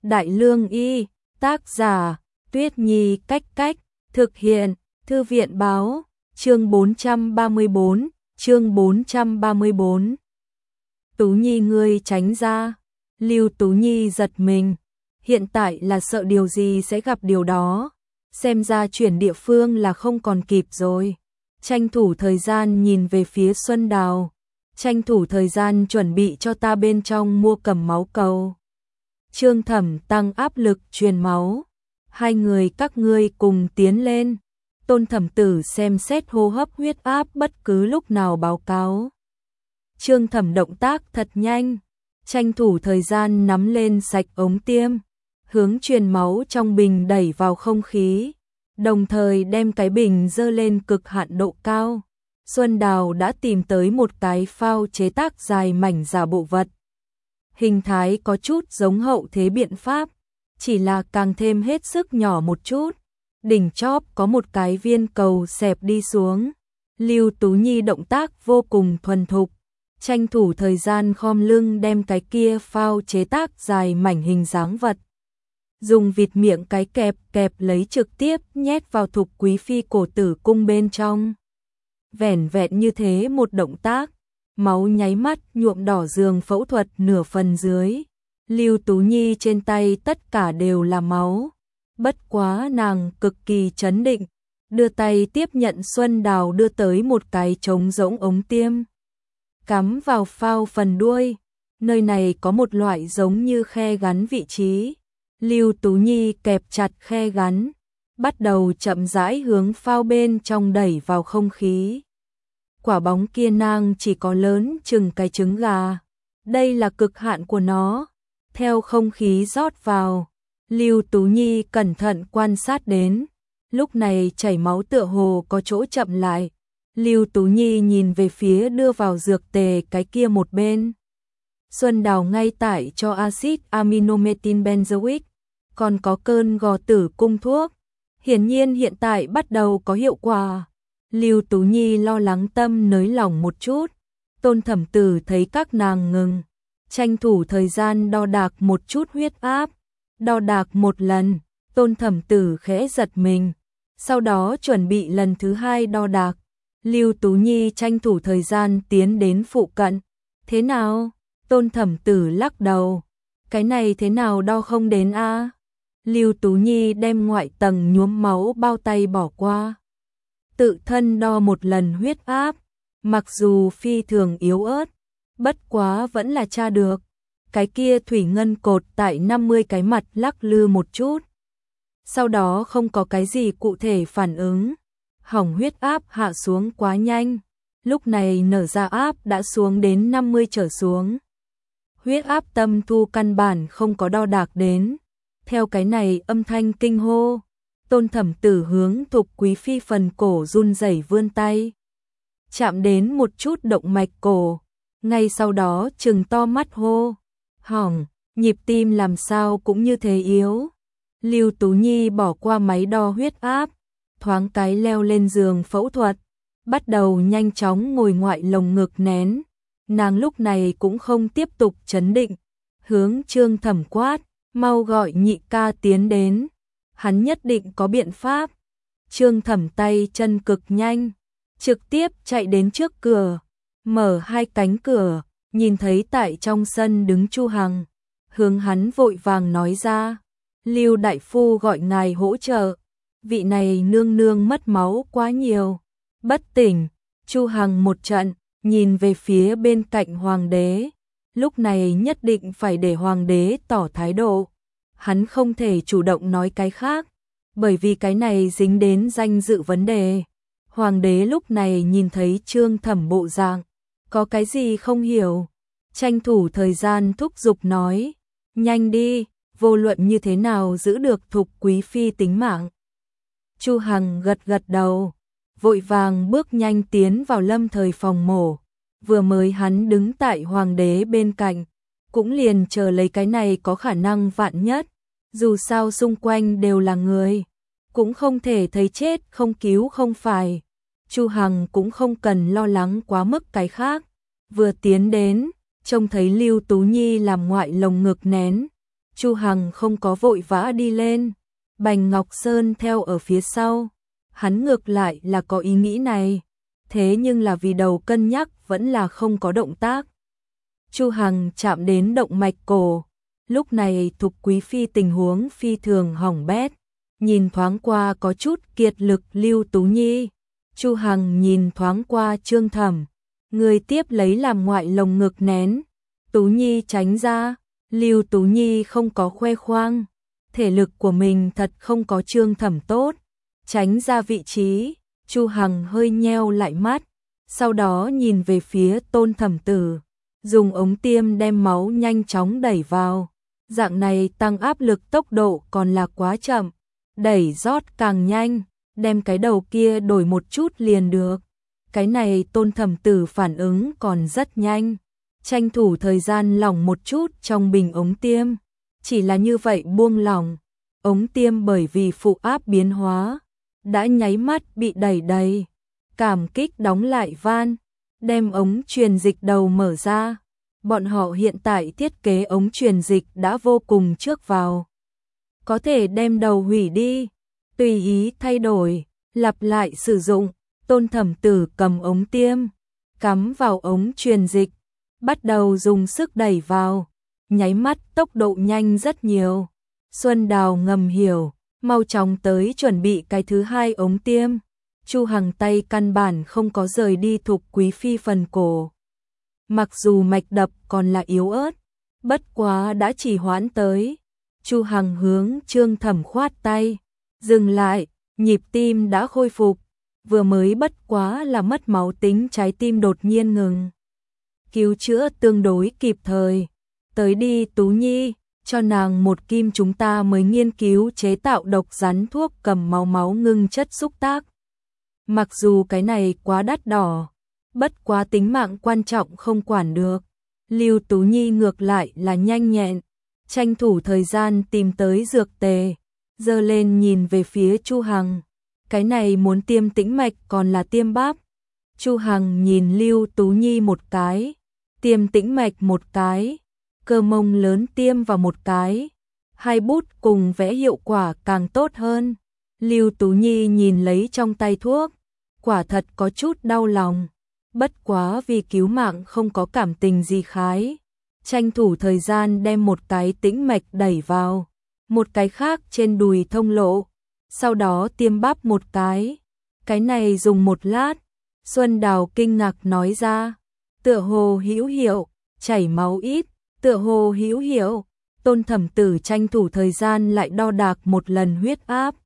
Đại Lương Y, tác giả, Tuyết Nhi Cách Cách, thực hiện, Thư viện Báo, chương 434, chương 434. Tú Nhi ngươi tránh ra, Lưu Tú Nhi giật mình, hiện tại là sợ điều gì sẽ gặp điều đó, xem ra chuyển địa phương là không còn kịp rồi. Tranh thủ thời gian nhìn về phía Xuân Đào, tranh thủ thời gian chuẩn bị cho ta bên trong mua cầm máu cầu. Trương Thẩm tăng áp lực truyền máu, hai người các ngươi cùng tiến lên. Tôn Thẩm Tử xem xét hô hấp huyết áp bất cứ lúc nào báo cáo. Trương Thẩm động tác thật nhanh, tranh thủ thời gian nắm lên sạch ống tiêm, hướng truyền máu trong bình đẩy vào không khí, đồng thời đem cái bình dơ lên cực hạn độ cao. Xuân Đào đã tìm tới một cái phao chế tác dài mảnh giả bộ vật. Hình thái có chút giống hậu thế biện pháp, chỉ là càng thêm hết sức nhỏ một chút. Đỉnh chóp có một cái viên cầu xẹp đi xuống. Lưu Tú Nhi động tác vô cùng thuần thục, tranh thủ thời gian khom lưng đem cái kia phao chế tác dài mảnh hình dáng vật. Dùng vịt miệng cái kẹp lấy trực tiếp nhét vào Thục Quý Phi cổ tử cung bên trong. Vẻn vẹn như thế một động tác, máu nháy mắt nhuộm đỏ giường phẫu thuật nửa phần dưới. Lưu Tú Nhi trên tay tất cả đều là máu. Bất quá nàng cực kỳ trấn định, đưa tay tiếp nhận Xuân Đào đưa tới một cái trống rỗng ống tiêm. Cắm vào phao phần đuôi, nơi này có một loại giống như khe gắn vị trí. Lưu Tú Nhi kẹp chặt khe gắn, bắt đầu chậm rãi hướng phao bên trong đẩy vào không khí. Quả bóng kia nàng chỉ có lớn chừng cái trứng gà. Đây là cực hạn của nó. Theo không khí rót vào, Lưu Tú Nhi cẩn thận quan sát đến. Lúc này chảy máu tựa hồ có chỗ chậm lại. Lưu Tú Nhi nhìn về phía đưa vào dược tề cái kia một bên. Xuân Đào ngay tại cho axit aminometin benzoic, còn có cơn gò tử cung thuốc. Hiển nhiên hiện tại bắt đầu có hiệu quả. Lưu Tú Nhi lo lắng tâm nới lỏng một chút. Tôn Thẩm Tử thấy các nàng ngừng, tranh thủ thời gian đo đạc một chút huyết áp. Đo đạc một lần, Tôn Thẩm Tử khẽ giật mình, sau đó chuẩn bị lần thứ hai đo đạc. Lưu Tú Nhi tranh thủ thời gian tiến đến phụ cận. Thế nào? Tôn Thẩm Tử lắc đầu. Cái này thế nào đo không đến a? Lưu Tú Nhi đem ngoại tầng nhuốm máu bao tay bỏ qua. Tự thân đo một lần huyết áp, mặc dù phi thường yếu ớt, bất quá vẫn là tra được. Cái kia thủy ngân cột tại 50 cái mặt lắc lư một chút. Sau đó không có cái gì cụ thể phản ứng. Hỏng huyết áp hạ xuống quá nhanh. Lúc này nở ra áp đã xuống đến 50 trở xuống. Huyết áp tâm thu căn bản không có đo đạc đến. Theo cái này âm thanh kinh hô, Tôn Thẩm Tử hướng Thục Quý Phi phần cổ run rẩy vươn tay. Chạm đến một chút động mạch cổ. Ngay sau đó trừng to mắt hô. Hỏng, nhịp tim làm sao cũng như thế yếu. Lưu Tú Nhi bỏ qua máy đo huyết áp, thoáng cái leo lên giường phẫu thuật, bắt đầu nhanh chóng ngồi ngoại lồng ngực nén. Nàng lúc này cũng không tiếp tục trấn định, hướng Trương Thẩm quát, mau gọi nhị ca tiến đến, hắn nhất định có biện pháp. Trương Thẩm tay chân cực nhanh, trực tiếp chạy đến trước cửa, mở hai cánh cửa, nhìn thấy tại trong sân đứng Chu Hằng, hướng hắn vội vàng nói ra, Lưu đại phu gọi ngài hỗ trợ, vị này nương nương mất máu quá nhiều, bất tỉnh. Chu Hằng một trận, nhìn về phía bên cạnh hoàng đế, lúc này nhất định phải để hoàng đế tỏ thái độ, hắn không thể chủ động nói cái khác, bởi vì cái này dính đến danh dự vấn đề. Hoàng đế lúc này nhìn thấy Trương Thẩm bộ dạng, có cái gì không hiểu, tranh thủ thời gian thúc giục nói, nhanh đi, vô luận như thế nào giữ được Thục Quý Phi tính mạng. Chu Hằng gật gật đầu, vội vàng bước nhanh tiến vào lâm thời phòng mổ, vừa mới hắn đứng tại hoàng đế bên cạnh, cũng liền chờ lấy cái này có khả năng vạn nhất, dù sao xung quanh đều là người, cũng không thể thấy chết không cứu không phải. Chu Hằng cũng không cần lo lắng quá mức cái khác, vừa tiến đến, trông thấy Lưu Tú Nhi làm ngoại lồng ngực nén, Chu Hằng không có vội vã đi lên, Bành Ngọc Sơn theo ở phía sau. Hắn ngược lại là có ý nghĩ này, thế nhưng là vì đầu cân nhắc vẫn là không có động tác. Chu Hằng chạm đến động mạch cổ, lúc này Thục Quý Phi tình huống phi thường hỏng bét, nhìn thoáng qua có chút kiệt lực Lưu Tú Nhi. Chu Hằng nhìn thoáng qua Trương Thẩm, người tiếp lấy làm ngoại lồng ngực nén. Tú Nhi tránh ra, Lưu Tú Nhi không có khoe khoang, thể lực của mình thật không có Trương Thẩm tốt, tránh ra vị trí. Chu Hằng hơi nheo lại mắt, sau đó nhìn về phía Tôn Thẩm Tử, dùng ống tiêm đem máu nhanh chóng đẩy vào. Dạng này tăng áp lực tốc độ còn là quá chậm, đẩy rót càng nhanh, đem cái đầu kia đổi một chút liền được. Cái này Tôn Thẩm Tử phản ứng còn rất nhanh, tranh thủ thời gian lỏng một chút trong bình ống tiêm. Chỉ là như vậy buông lỏng, ống tiêm bởi vì phụ áp biến hóa, đã nháy mắt bị đẩy đầy. Cảm kích đóng lại van, đem ống truyền dịch đầu mở ra. Bọn họ hiện tại thiết kế ống truyền dịch đã vô cùng trước vào. Có thể đem đầu hủy đi, tùy ý thay đổi, lặp lại sử dụng. Tôn Thẩm Tử cầm ống tiêm, cắm vào ống truyền dịch, bắt đầu dùng sức đẩy vào, nháy mắt tốc độ nhanh rất nhiều. Xuân Đào ngầm hiểu, mau chóng tới chuẩn bị cái thứ hai ống tiêm. Chu Hằng tay căn bản không có rời đi Thục Quý Phi phần cổ. Mặc dù mạch đập còn là yếu ớt, bất quá đã chỉ hoãn tới. Chu Hằng hướng Trương Thẩm khoát tay, dừng lại, nhịp tim đã khôi phục, vừa mới bất quá là mất máu tính trái tim đột nhiên ngừng. Cứu chữa tương đối kịp thời, tới đi Tú Nhi, cho nàng một kim, chúng ta mới nghiên cứu chế tạo độc rắn thuốc cầm máu ngưng chất xúc tác. Mặc dù cái này quá đắt đỏ, bất quá tính mạng quan trọng không quản được. Lưu Tú Nhi ngược lại là nhanh nhẹn, tranh thủ thời gian tìm tới dược tề, giơ lên nhìn về phía Chu Hằng. Cái này muốn tiêm tĩnh mạch còn là tiêm bắp? Chu Hằng nhìn Lưu Tú Nhi một cái, tiêm tĩnh mạch một cái, cơ mông lớn tiêm vào một cái, hai bút cùng vẽ hiệu quả càng tốt hơn. Lưu Tú Nhi nhìn lấy trong tay thuốc, quả thật có chút đau lòng, bất quá vì cứu mạng không có cảm tình gì khái, tranh thủ thời gian đem một cái tĩnh mạch đẩy vào, một cái khác trên đùi thông lộ, sau đó tiêm bắp một cái này dùng một lát. Xuân Đào kinh ngạc nói ra, tựa hồ hữu hiệu, chảy máu ít, tựa hồ hữu hiệu. Tôn Thẩm Tử tranh thủ thời gian lại đo đạc một lần huyết áp.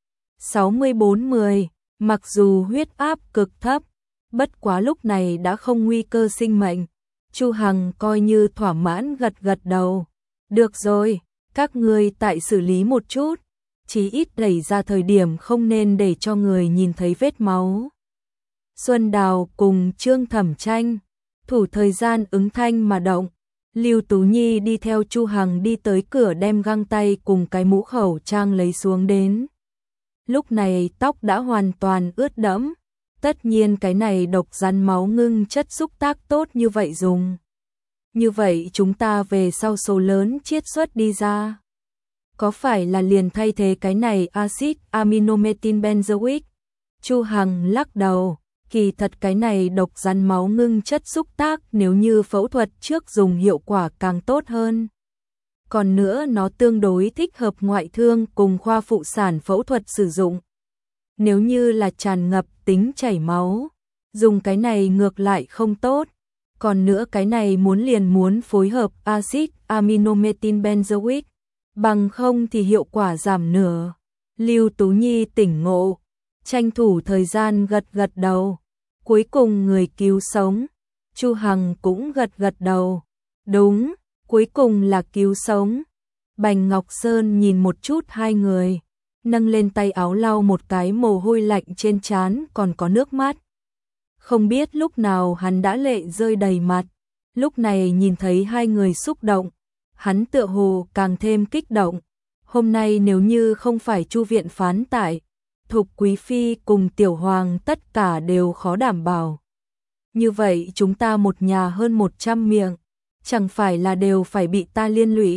64/10, mặc dù huyết áp cực thấp, bất quá lúc này đã không nguy cơ sinh mệnh. Chu Hằng coi như thỏa mãn gật gật đầu. Được rồi, các ngươi tại xử lý một chút, chí ít đẩy ra thời điểm không nên để cho người nhìn thấy vết máu. Xuân Đào cùng Trương Thẩm tranh thủ thời gian ứng thanh mà động. Lưu Tú Nhi đi theo Chu Hằng đi tới cửa đem găng tay cùng cái mũ khẩu trang lấy xuống đến. Lúc này tóc đã hoàn toàn ướt đẫm, tất nhiên cái này độc rắn máu ngưng chất xúc tác tốt như vậy dùng. Như vậy chúng ta về sau số lớn chiết xuất đi ra. Có phải là liền thay thế cái này axit aminometin benzoic? Chu Hằng lắc đầu, kỳ thật cái này độc rắn máu ngưng chất xúc tác nếu như phẫu thuật trước dùng hiệu quả càng tốt hơn. Còn nữa nó tương đối thích hợp ngoại thương cùng khoa phụ sản phẫu thuật sử dụng. Nếu như là tràn ngập tính chảy máu, dùng cái này ngược lại không tốt. Còn nữa cái này muốn phối hợp axit aminometin benzoic, bằng không thì hiệu quả giảm nửa. Lưu Tú Nhi tỉnh ngộ, tranh thủ thời gian gật gật đầu. Cuối cùng người cứu sống. Chu Hằng cũng gật gật đầu. Đúng, cuối cùng là cứu sống. Bành Ngọc Sơn nhìn một chút hai người, nâng lên tay áo lau một cái mồ hôi lạnh trên trán còn có nước mắt. Không biết lúc nào hắn đã lệ rơi đầy mặt, lúc này nhìn thấy hai người xúc động, hắn tựa hồ càng thêm kích động. Hôm nay nếu như không phải Chu viện phán tại, Thục Quý Phi cùng Tiểu Hoàng tất cả đều khó đảm bảo. Như vậy chúng ta một nhà hơn 100 miệng, chẳng phải là đều phải bị ta liên lụy.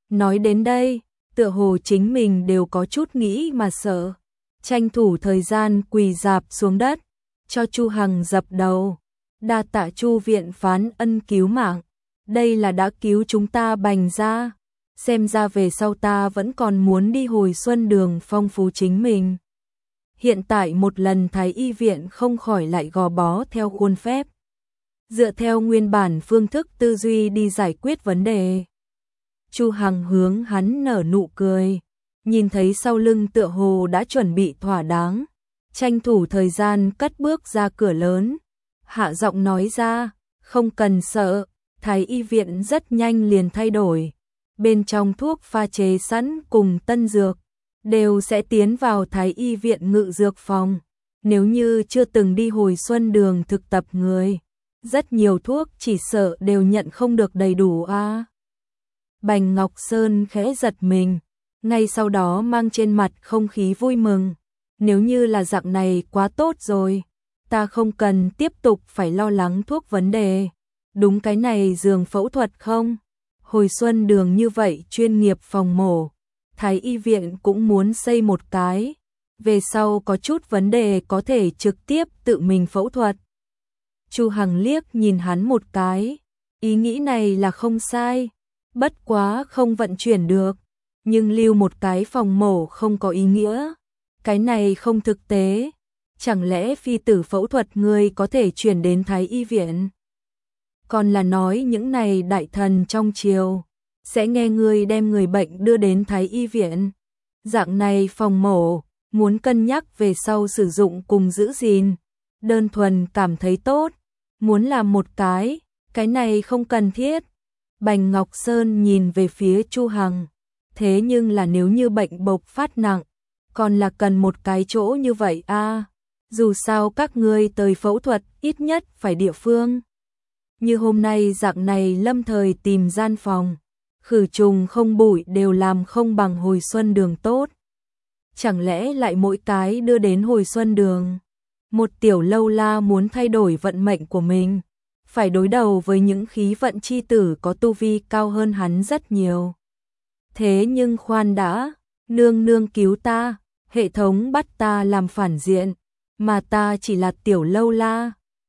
Nói đến đây, tựa hồ chính mình đều có chút nghĩ mà sợ, tranh thủ thời gian quỳ rạp xuống đất, cho Chu Hằng dập đầu, đa tạ Chu viện phán ân cứu mạng, đây là đã cứu chúng ta Bành gia, xem ra về sau ta vẫn còn muốn đi hồi xuân đường phong phú chính mình. Hiện tại một lần Thái y viện không khỏi lại gò bó theo khuôn phép, dựa theo nguyên bản phương thức tư duy đi giải quyết vấn đề. Chu Hằng hướng hắn nở nụ cười, nhìn thấy sau lưng tựa hồ đã chuẩn bị thỏa đáng, tranh thủ thời gian cất bước ra cửa lớn, hạ giọng nói ra, không cần sợ, Thái y viện rất nhanh liền thay đổi, bên trong thuốc pha chế sẵn cùng tân dược, đều sẽ tiến vào Thái y viện ngự dược phòng, nếu như chưa từng đi hồi xuân đường thực tập người, rất nhiều thuốc chỉ sợ đều nhận không được đầy đủ a. Bành Ngọc Sơn khẽ giật mình, ngay sau đó mang trên mặt không khí vui mừng, nếu như là dạng này quá tốt rồi, ta không cần tiếp tục phải lo lắng thuốc vấn đề, đúng cái này giường phẫu thuật không? Hồi xuân đường như vậy chuyên nghiệp phòng mổ, Thái y viện cũng muốn xây một cái, về sau có chút vấn đề có thể trực tiếp tự mình phẫu thuật. Chu Hằng liếc nhìn hắn một cái, ý nghĩ này là không sai, bất quá không vận chuyển được, nhưng lưu một cái phòng mổ không có ý nghĩa, cái này không thực tế, chẳng lẽ phi tử phẫu thuật người có thể chuyển đến Thái y viện? Còn là nói những này đại thần trong triều sẽ nghe người đem người bệnh đưa đến Thái y viện, dạng này phòng mổ, muốn cân nhắc về sau sử dụng cùng giữ gìn, đơn thuần cảm thấy tốt, muốn làm một cái này không cần thiết. Bành Ngọc Sơn nhìn về phía Chu Hằng, thế nhưng là nếu như bệnh bộc phát nặng, còn là cần một cái chỗ như vậy a. Dù sao các ngươi tới phẫu thuật ít nhất phải địa phương. Như hôm nay dạng này lâm thời tìm gian phòng, khử trùng không bụi đều làm không bằng hồi xuân đường tốt. Chẳng lẽ lại mỗi cái đưa đến hồi xuân đường? Một tiểu lâu la muốn thay đổi vận mệnh của mình, phải đối đầu với những khí vận chi tử có tu vi cao hơn hắn rất nhiều. Thế nhưng khoan đã, nương nương cứu ta, hệ thống bắt ta làm phản diện, mà ta chỉ là tiểu lâu la,